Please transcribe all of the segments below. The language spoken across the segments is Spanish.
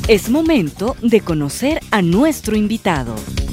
Es momento de conocer a nuestro invitado.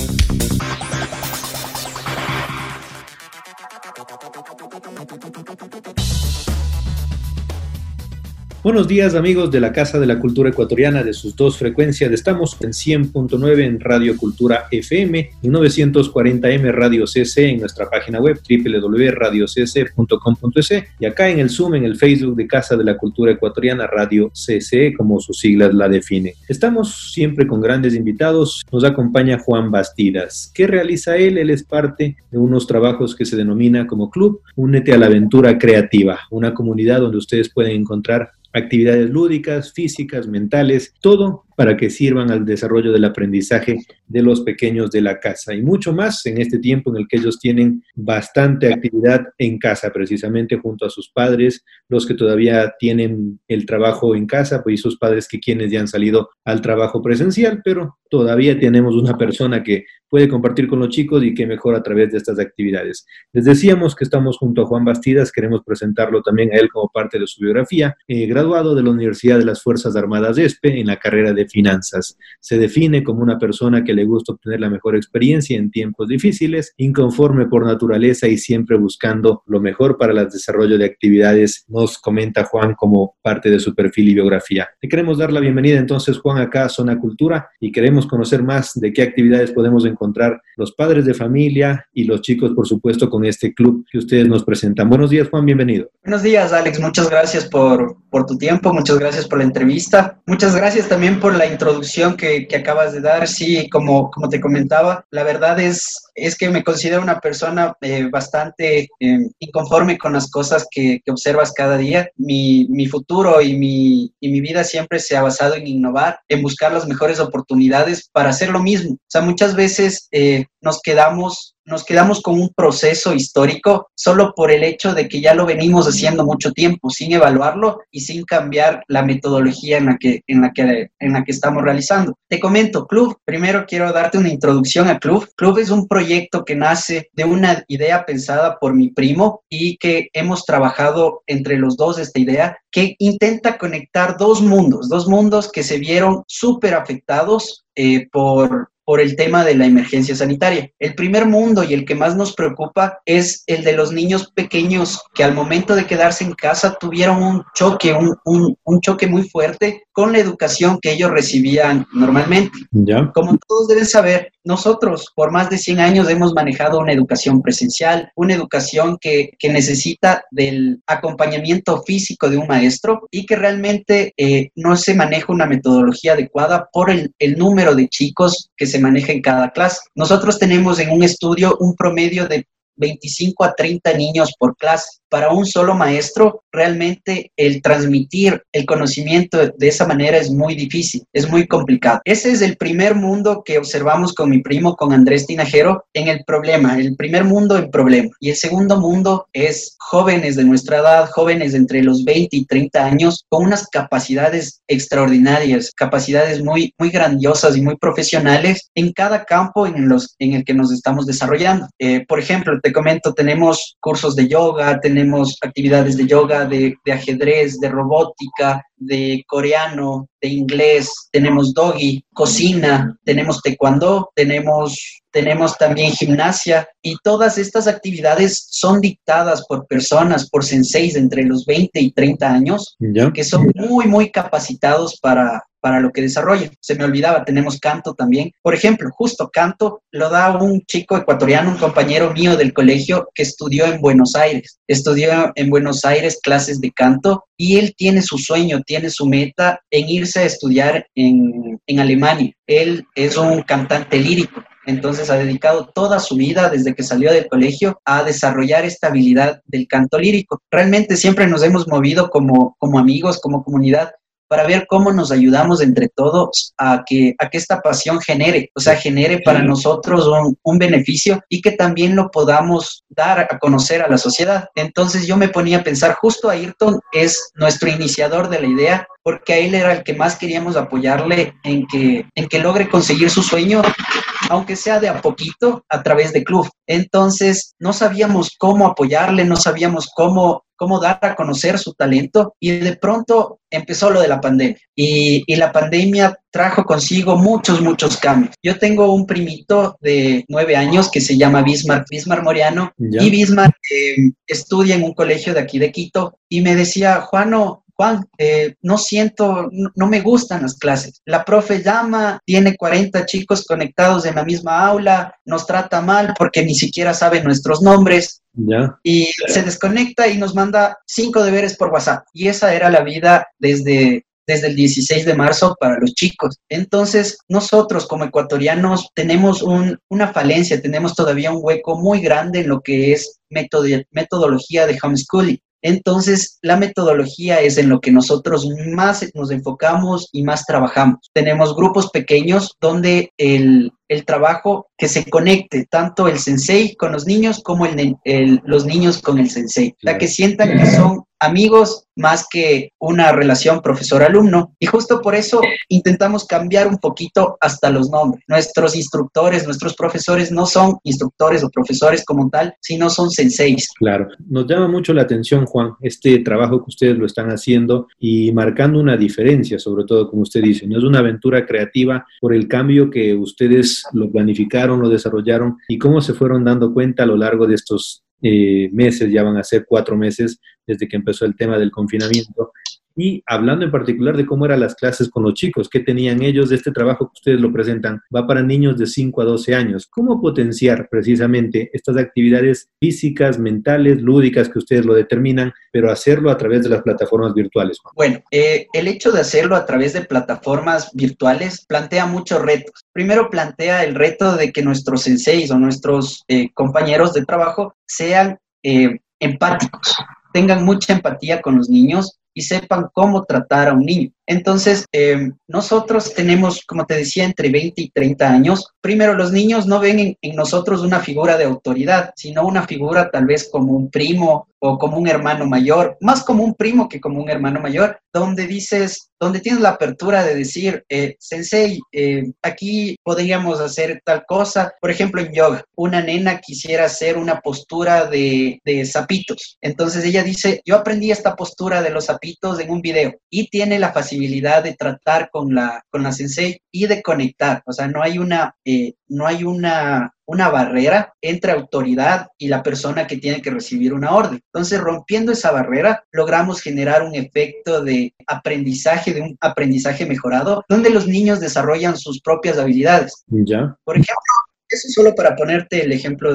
Buenos días, amigos de la Casa de la Cultura Ecuatoriana, de sus dos frecuencias. Estamos en 100.9 en Radio Cultura FM y 940M Radio CC en nuestra página web www.radiocc.com.es y acá en el Zoom, en el Facebook de Casa de la Cultura Ecuatoriana, Radio CC, como sus siglas la definen. Estamos siempre con grandes invitados. Nos acompaña Juan Bastidas. ¿Qué realiza él? Él es parte de unos trabajos que se denomina como Club Únete a la Aventura Creativa, una comunidad donde ustedes pueden encontrar actividades lúdicas, físicas, mentales, todo para que sirvan al desarrollo del aprendizaje de los pequeños de la casa y mucho más en este tiempo en el que ellos tienen bastante actividad en casa, precisamente junto a sus padres, los que todavía tienen el trabajo en casa, pues y sus padres que quienes ya han salido al trabajo presencial, pero todavía tenemos una persona que puede compartir con los chicos y que mejor a través de estas actividades. Les decíamos que estamos junto a Juan Bastidas, queremos presentarlo también a él como parte de su biografía, graduado de la Universidad de las Fuerzas Armadas ESPE en la carrera de Finanzas. Se define como una persona que le gusta obtener la mejor experiencia en tiempos difíciles, inconforme por naturaleza y siempre buscando lo mejor para el desarrollo de actividades, nos comenta Juan como parte de su perfil y biografía. Le queremos dar la bienvenida entonces, Juan, acá a Zona Cultura y queremos conocer más de qué actividades podemos encontrar los padres de familia y los chicos, por supuesto, con este club que ustedes nos presentan. Buenos días, Juan, bienvenido. Buenos días, Alex, muchas gracias por tu tiempo, muchas gracias por la entrevista, muchas gracias también por la introducción que acabas de dar. Sí, como te comentaba, la verdad es que me considero una persona bastante inconforme con las cosas que observas cada día. Mi futuro y mi vida siempre se ha basado en innovar, en buscar las mejores oportunidades para hacer lo mismo. O sea, muchas veces nos quedamos con un proceso histórico solo por el hecho de que ya lo venimos haciendo mucho tiempo, sin evaluarlo y sin cambiar la metodología en la que estamos realizando. Te comento, Club, primero quiero darte una introducción a Club. Club es un proyecto que nace de una idea pensada por mi primo y que hemos trabajado entre los dos esta idea, que intenta conectar dos mundos que se vieron súper afectados por el tema de la emergencia sanitaria. El primer mundo y el que más nos preocupa es el de los niños pequeños que al momento de quedarse en casa tuvieron un choque muy fuerte con la educación que ellos recibían normalmente. ¿Ya? Como todos deben saber, nosotros por más de 100 años hemos manejado una educación presencial, una educación que necesita del acompañamiento físico de un maestro y que realmente no se maneja una metodología adecuada por el número de chicos que se maneja en cada clase. Nosotros tenemos en un estudio un promedio de 25 a 30 niños por clase. Para un solo maestro, realmente el transmitir el conocimiento de esa manera es muy difícil, es muy complicado. Ese es el primer mundo que observamos con mi primo, con Andrés Tinajero, en el problema, el primer mundo en problema. Y el segundo mundo es jóvenes de nuestra edad, jóvenes entre los 20 y 30 años, con unas capacidades extraordinarias, capacidades muy, muy grandiosas y muy profesionales en cada campo en el que nos estamos desarrollando. Por ejemplo, te comento, tenemos cursos de yoga, tenemos actividades de yoga, de ajedrez, de robótica, de coreano, de inglés, tenemos doggy, cocina, tenemos taekwondo, tenemos también gimnasia y todas estas actividades son dictadas por personas, por senseis entre los 20 y 30 años, ¿Ya? Que son muy, muy capacitados para lo que desarrollan. Se me olvidaba, tenemos canto también. Por ejemplo, justo canto lo da un chico ecuatoriano, un compañero mío del colegio que estudió en Buenos Aires. Estudió en Buenos Aires clases de canto y él tiene su sueño, tiene su meta en irse a estudiar en Alemania. Él es un cantante lírico. Entonces ha dedicado toda su vida desde que salió del colegio a desarrollar esta habilidad del canto lírico. Realmente siempre nos hemos movido como amigos, como comunidad, para ver cómo nos ayudamos entre todos a que esta pasión genere para nosotros un beneficio y que también lo podamos dar a conocer a la sociedad. Entonces yo me ponía a pensar, justo Ayrton es nuestro iniciador de la idea, porque a él era el que más queríamos apoyarle en que logre conseguir su sueño aunque sea de a poquito, a través de club. Entonces, no sabíamos cómo apoyarle, no sabíamos cómo dar a conocer su talento, y de pronto empezó lo de la pandemia. Y la pandemia trajo consigo muchos cambios. Yo tengo un primito de 9 años que se llama Bismar Moriano, ¿Ya? y Bismar estudia en un colegio de aquí de Quito, y me decía, Juan, no me gustan las clases. La profe llama, tiene 40 chicos conectados en la misma aula, nos trata mal porque ni siquiera sabe nuestros nombres. ¿Ya? Y se desconecta y nos manda 5 deberes por WhatsApp. Y esa era la vida desde el 16 de marzo para los chicos. Entonces, nosotros como ecuatorianos tenemos una falencia, tenemos todavía un hueco muy grande en lo que es metodología de homeschooling. Entonces, la metodología es en lo que nosotros más nos enfocamos y más trabajamos. Tenemos grupos pequeños donde el trabajo que se conecte tanto el sensei con los niños como los niños con el sensei. La que sientan que son amigos más que una relación profesor-alumno. Y justo por eso intentamos cambiar un poquito hasta los nombres. Nuestros instructores, nuestros profesores no son instructores o profesores como tal, sino son senseis. Claro. Nos llama mucho la atención, Juan, este trabajo que ustedes lo están haciendo y marcando una diferencia, sobre todo, como usted dice, no es una aventura creativa por el cambio que ustedes lo planificaron, lo desarrollaron y cómo se fueron dando cuenta a lo largo de estos meses, ya van a ser 4 meses desde que empezó el tema del confinamiento. Y hablando en particular de cómo eran las clases con los chicos, qué tenían ellos de este trabajo que ustedes lo presentan, va para niños de 5 a 12 años. ¿Cómo potenciar precisamente estas actividades físicas, mentales, lúdicas que ustedes lo determinan, pero hacerlo a través de las plataformas virtuales, Juan? Bueno, el hecho de hacerlo a través de plataformas virtuales plantea muchos retos. Primero plantea el reto de que nuestros senseis o nuestros compañeros de trabajo sean empáticos, tengan mucha empatía con los niños y sepan cómo tratar a un niño. Entonces, nosotros tenemos, como te decía, entre 20 y 30 años. Primero, los niños no ven en nosotros una figura de autoridad, sino una figura tal vez como un primo o como un hermano mayor, más como un primo que como un hermano mayor, donde tienes la apertura de decir, sensei, aquí podríamos hacer tal cosa. Por ejemplo, en yoga, una nena quisiera hacer una postura de sapitos. Entonces ella dice, yo aprendí esta postura de los sapitos en un video, y tiene la facilidad de tratar con la sensei y de conectar. O sea, no hay una barrera entre autoridad y la persona que tiene que recibir una orden. Entonces, rompiendo esa barrera, logramos generar un efecto de un aprendizaje mejorado, donde los niños desarrollan sus propias habilidades. ¿Ya? Por ejemplo, eso solo para ponerte el ejemplo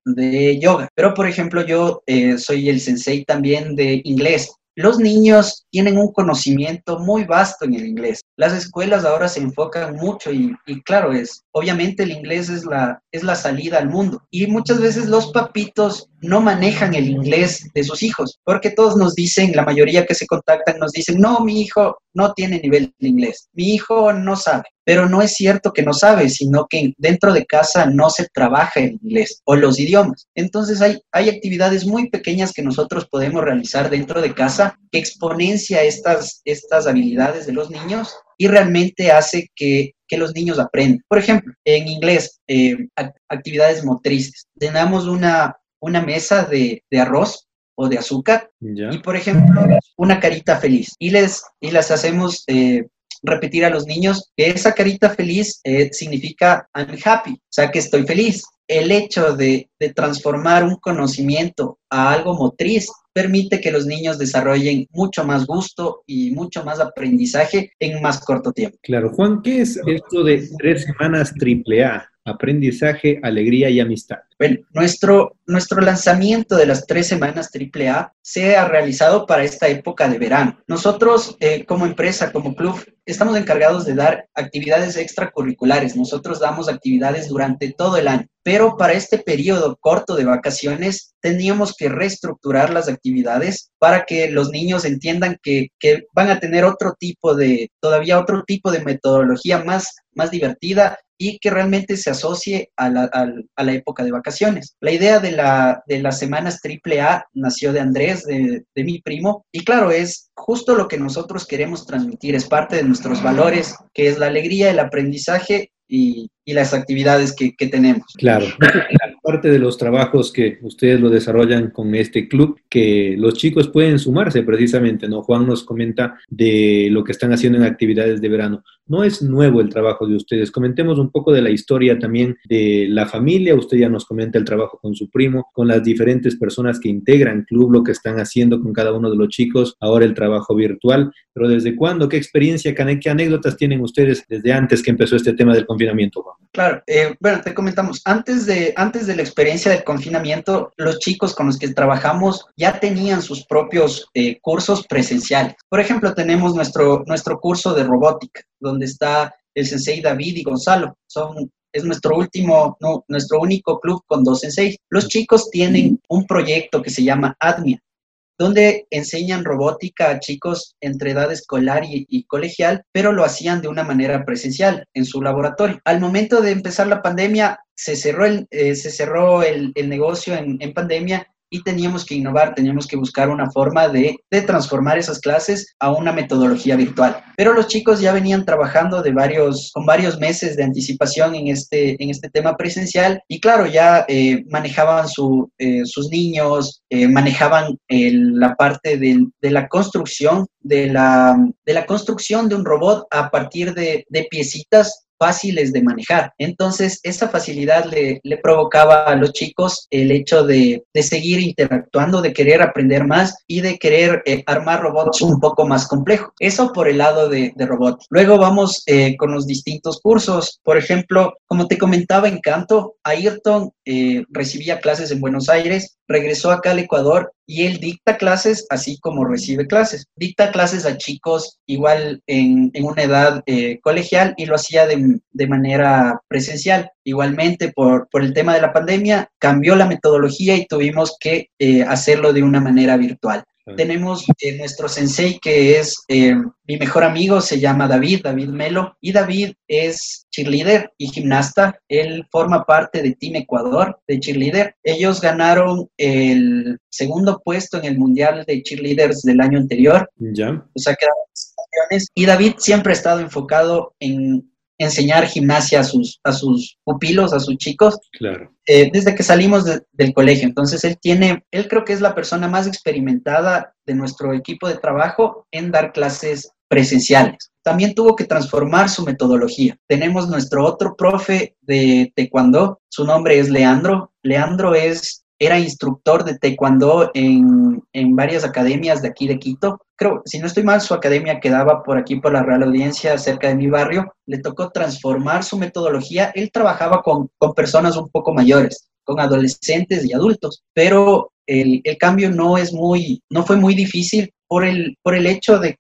de yoga. Pero, por ejemplo, yo soy el sensei también de inglés. Los niños tienen un conocimiento muy vasto en el inglés. Las escuelas ahora se enfocan mucho y claro, obviamente el inglés es la salida al mundo. Y muchas veces los papitos no manejan el inglés de sus hijos, porque todos nos dicen, la mayoría que se contactan nos dicen, no, mi hijo no tiene nivel de inglés, mi hijo no sabe. Pero no es cierto que no sabe, sino que dentro de casa no se trabaja el inglés o los idiomas. Entonces hay actividades muy pequeñas que nosotros podemos realizar dentro de casa que exponencia estas habilidades de los niños y realmente hace que los niños aprendan. Por ejemplo, en inglés, actividades motrices. Tenemos una mesa de arroz o de azúcar. ¿Ya? Y, por ejemplo, una carita feliz. Y las hacemos repetir a los niños que esa carita feliz significa I'm happy, o sea que estoy feliz. El hecho de transformar un conocimiento a algo motriz permite que los niños desarrollen mucho más gusto y mucho más aprendizaje en más corto tiempo. Claro. Juan, ¿qué es esto de 3 semanas AAA? Aprendizaje, alegría y amistad. Bueno, nuestro lanzamiento de las 3 semanas AAA se ha realizado para esta época de verano. Nosotros, como empresa, como club, estamos encargados de dar actividades extracurriculares. Nosotros damos actividades durante todo el año, pero para este periodo corto de vacaciones teníamos que reestructurar las actividades para que los niños entiendan que van a tener todavía otro tipo de metodología más divertida y que realmente se asocie a la época de vacaciones. La idea de las semanas AAA nació de Andrés, de mi primo, y claro, es justo lo que nosotros queremos transmitir, es parte de nuestros valores, que es la alegría, el aprendizaje y las actividades que tenemos. Claro, parte de los trabajos que ustedes lo desarrollan con este club, que los chicos pueden sumarse precisamente, ¿no? Juan nos comenta de lo que están haciendo en actividades de verano. No es nuevo el trabajo de ustedes. Comentemos un poco de la historia también de la familia. Usted ya nos comenta el trabajo con su primo, con las diferentes personas que integran club, lo que están haciendo con cada uno de los chicos, ahora el trabajo virtual. Pero ¿desde cuándo? ¿Qué experiencia, qué anécdotas tienen ustedes desde antes que empezó este tema del confinamiento, Juan? Claro, bueno, te comentamos, antes de la experiencia del confinamiento, los chicos con los que trabajamos ya tenían sus propios cursos presenciales. Por ejemplo, tenemos nuestro curso de robótica, donde está el sensei David y Gonzalo. Es nuestro único club con 2 senseis. Los chicos tienen un proyecto que se llama ADMIA, donde enseñan robótica a chicos entre edad escolar y colegial, pero lo hacían de una manera presencial en su laboratorio. Al momento de empezar la pandemia, se cerró el negocio en pandemia y teníamos que innovar, teníamos que buscar una forma de transformar esas clases a una metodología virtual. Pero los chicos ya venían trabajando con varios meses de anticipación en este tema presencial y claro, ya manejaban sus niños, manejaban la parte de la construcción, de la construcción de un robot a partir de piecitas fáciles de manejar. Entonces, esa facilidad le provocaba a los chicos el hecho de seguir interactuando, de querer aprender más y de querer armar robots un poco más complejos. Eso por el lado de robots. Luego vamos con los distintos cursos. Por ejemplo, como te comentaba en canto, Ayrton recibía clases en Buenos Aires, regresó acá al Ecuador y él dicta clases así como recibe clases. Dicta clases a chicos igual en una edad colegial y lo hacía de manera presencial. Igualmente, por el tema de la pandemia, cambió la metodología y tuvimos que hacerlo de una manera virtual. Tenemos nuestro sensei que es mi mejor amigo, se llama David Melo, y David es cheerleader y gimnasta. Él forma parte de Team Ecuador de cheerleader. Ellos ganaron el segundo puesto en el Mundial de Cheerleaders del año anterior. Ya. O sea, quedaron campeones. Y David siempre ha estado enfocado en enseñar gimnasia a sus pupilos, a sus chicos, claro. Desde que salimos del colegio. Entonces, él creo que es la persona más experimentada de nuestro equipo de trabajo en dar clases presenciales. También tuvo que transformar su metodología. Tenemos nuestro otro profe de taekwondo, su nombre es Leandro. Leandro era instructor de taekwondo en varias academias de aquí de Quito. Creo, si no estoy mal, su academia quedaba por aquí, por la Real Audiencia, cerca de mi barrio. Le tocó transformar su metodología. Él trabajaba con personas un poco mayores, con adolescentes y adultos, pero el cambio no fue muy difícil por el hecho de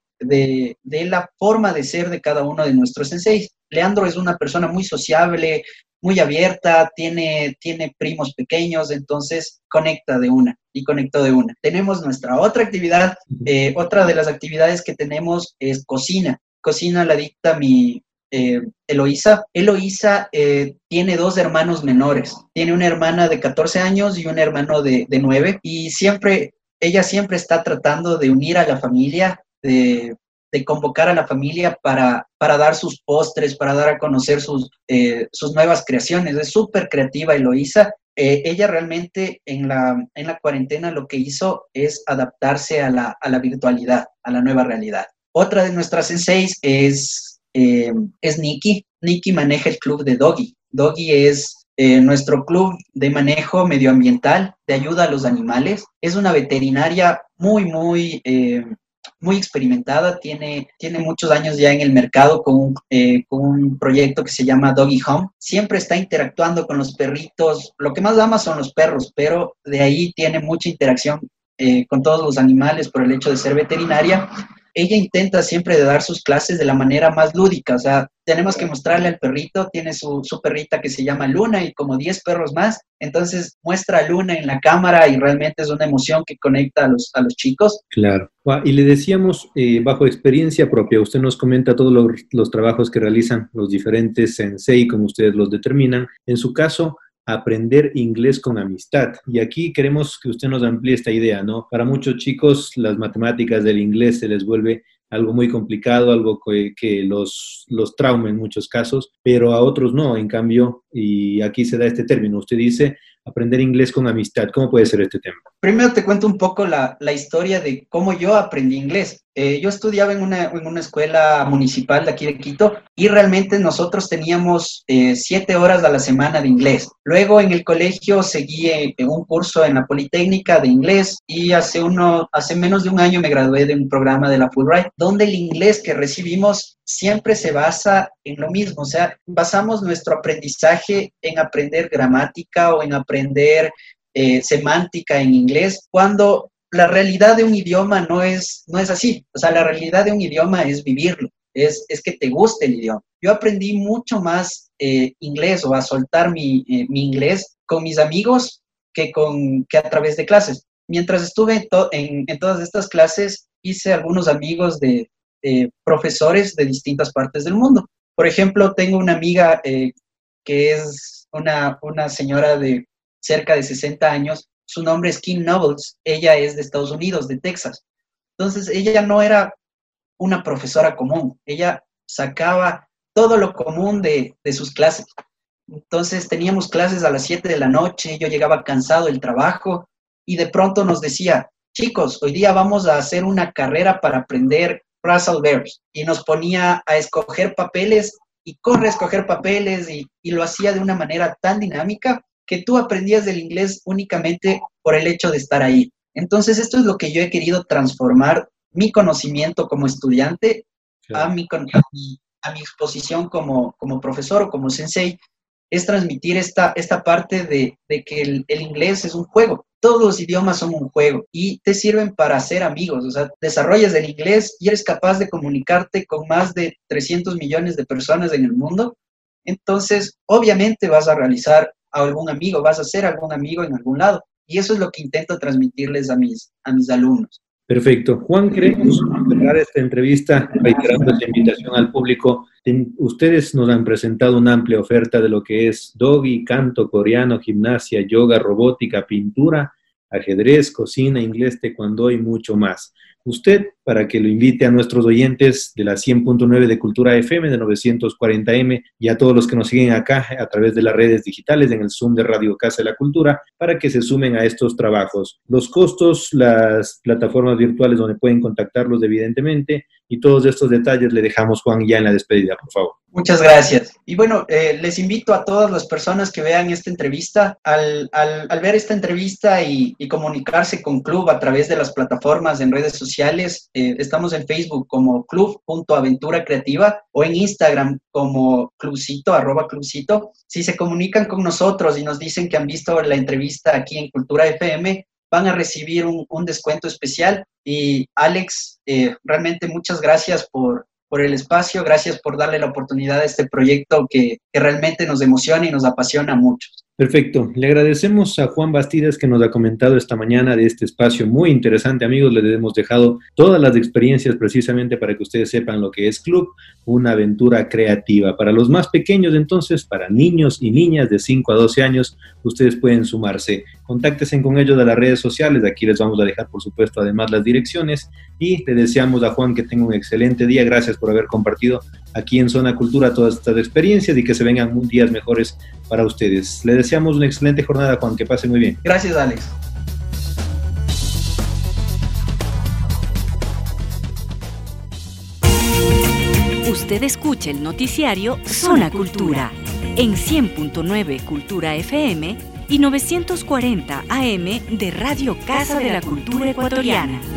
la forma de ser de cada uno de nuestros senseis. Leandro es una persona muy sociable, muy abierta, tiene primos pequeños, entonces conectó de una. Tenemos nuestra otra actividad, otra de las actividades que tenemos es cocina. Cocina la dicta mi Eloísa. Eloísa tiene 2 hermanos menores. Tiene una hermana de 14 años y un hermano de 9. Y ella siempre está tratando de unir a la familia, de convocar a la familia para dar sus postres, para dar a conocer sus nuevas creaciones. Es súper creativa Eloísa. Ella realmente en la cuarentena lo que hizo es adaptarse a la virtualidad, a la nueva realidad. Otra de nuestras senseis es Nikki. Nikki maneja el club de Doggy. Doggy es nuestro club de manejo medioambiental, de ayuda a los animales. Es una veterinaria muy experimentada, tiene muchos años ya en el mercado con un proyecto que se llama Doggy Home. Siempre está interactuando con los perritos. Lo que más ama son los perros, pero de ahí tiene mucha interacción con todos los animales por el hecho de ser veterinaria. Ella intenta siempre de dar sus clases de la manera más lúdica, o sea, tenemos que mostrarle al perrito, tiene su perrita que se llama Luna y como 10 perros más, entonces muestra a Luna en la cámara y realmente es una emoción que conecta a los chicos. Claro. Y le decíamos, bajo experiencia propia, usted nos comenta todos los trabajos que realizan los diferentes sensei, como ustedes los determinan. En su caso, aprender inglés con amistad. Y aquí queremos que usted nos amplíe esta idea, ¿no? Para muchos chicos, las matemáticas del inglés se les vuelve algo muy complicado, algo que los trauma en muchos casos, pero a otros no, en cambio, y aquí se da este término, usted dice aprender inglés con amistad. ¿Cómo puede ser este tema? Primero te cuento un poco la historia de cómo yo aprendí inglés. Yo estudiaba en una escuela municipal de aquí de Quito y realmente nosotros teníamos 7 horas a la semana de inglés. Luego en el colegio seguí en un curso en la Politécnica de inglés y hace menos de un año me gradué de un programa de la Fulbright, donde el inglés que recibimos siempre se basa en lo mismo. O sea, basamos nuestro aprendizaje en aprender gramática o en aprender semántica en inglés, cuando la realidad de un idioma no es así. O sea, la realidad de un idioma es vivirlo, es que te guste el idioma. Yo aprendí mucho más inglés o a soltar mi inglés con mis amigos que a través de clases. Mientras estuve en todas estas clases, hice algunos amigos de profesores de distintas partes del mundo. Por ejemplo, tengo una amiga que es una señora de cerca de 60 años. Su nombre es Kim Nobles. Ella es de Estados Unidos, de Texas. Entonces, ella no era una profesora común. Ella sacaba todo lo común de sus clases. Entonces, teníamos clases a las 7 de la noche. Yo llegaba cansado del trabajo y de pronto nos decía, chicos, hoy día vamos a hacer una carrera para aprender phrasal verbs. Y nos ponía a escoger papeles y corre a escoger papeles y lo hacía de una manera tan dinámica que tú aprendías del inglés únicamente por el hecho de estar ahí. Entonces, esto es lo que yo he querido transformar, mi conocimiento como estudiante a mi exposición como profesor o como sensei, es transmitir esta parte de que el inglés es un juego. Todos los idiomas son un juego y te sirven para hacer amigos. O sea, desarrollas el inglés y eres capaz de comunicarte con más de 300 millones de personas en el mundo. Entonces, obviamente vas a realizar a algún amigo, vas a ser algún amigo en algún lado. Y eso es lo que intento transmitirles a mis alumnos. Perfecto. Juan, queremos cerrar esta entrevista reiterando esta invitación al público. Ustedes nos han presentado una amplia oferta de lo que es Doggy, canto coreano, gimnasia, yoga, robótica, pintura, ajedrez, cocina, inglés, taekwondo y mucho más. Usted, para que lo invite a nuestros oyentes de la 100.9 de Cultura FM, de 940M, y a todos los que nos siguen acá a través de las redes digitales, en el Zoom de Radio Casa de la Cultura, para que se sumen a estos trabajos. Los costos, las plataformas virtuales donde pueden contactarlos, evidentemente, y todos estos detalles le dejamos, Juan, ya en la despedida, por favor. Muchas gracias. Y bueno, les invito a todas las personas que vean esta entrevista, al ver esta entrevista y comunicarse con Club a través de las plataformas en redes sociales. Estamos en Facebook como club.aventura creativa o en Instagram como clubcito, @clubcito. Si se comunican con nosotros y nos dicen que han visto la entrevista aquí en Cultura FM, van a recibir un descuento especial. Y Alex, realmente muchas gracias por el espacio, gracias por darle la oportunidad a este proyecto que realmente nos emociona y nos apasiona mucho. Perfecto. Le agradecemos a Juan Bastidas que nos ha comentado esta mañana de este espacio muy interesante. Amigos, les hemos dejado todas las experiencias precisamente para que ustedes sepan lo que es Club, una aventura creativa. Para los más pequeños, entonces, para niños y niñas de 5 a 12 años, ustedes pueden sumarse. Contáctense con ellos de las redes sociales. Aquí les vamos a dejar, por supuesto, además las direcciones. Y le deseamos a Juan que tenga un excelente día. Gracias por haber compartido aquí en Zona Cultura todas estas experiencias y que se vengan días mejores para ustedes. Le deseamos una excelente jornada, Juan, que pase muy bien. Gracias, Alex. Usted escucha el noticiario Zona Cultura en 100.9 Cultura FM y 940 AM de Radio Casa de la Cultura Ecuatoriana.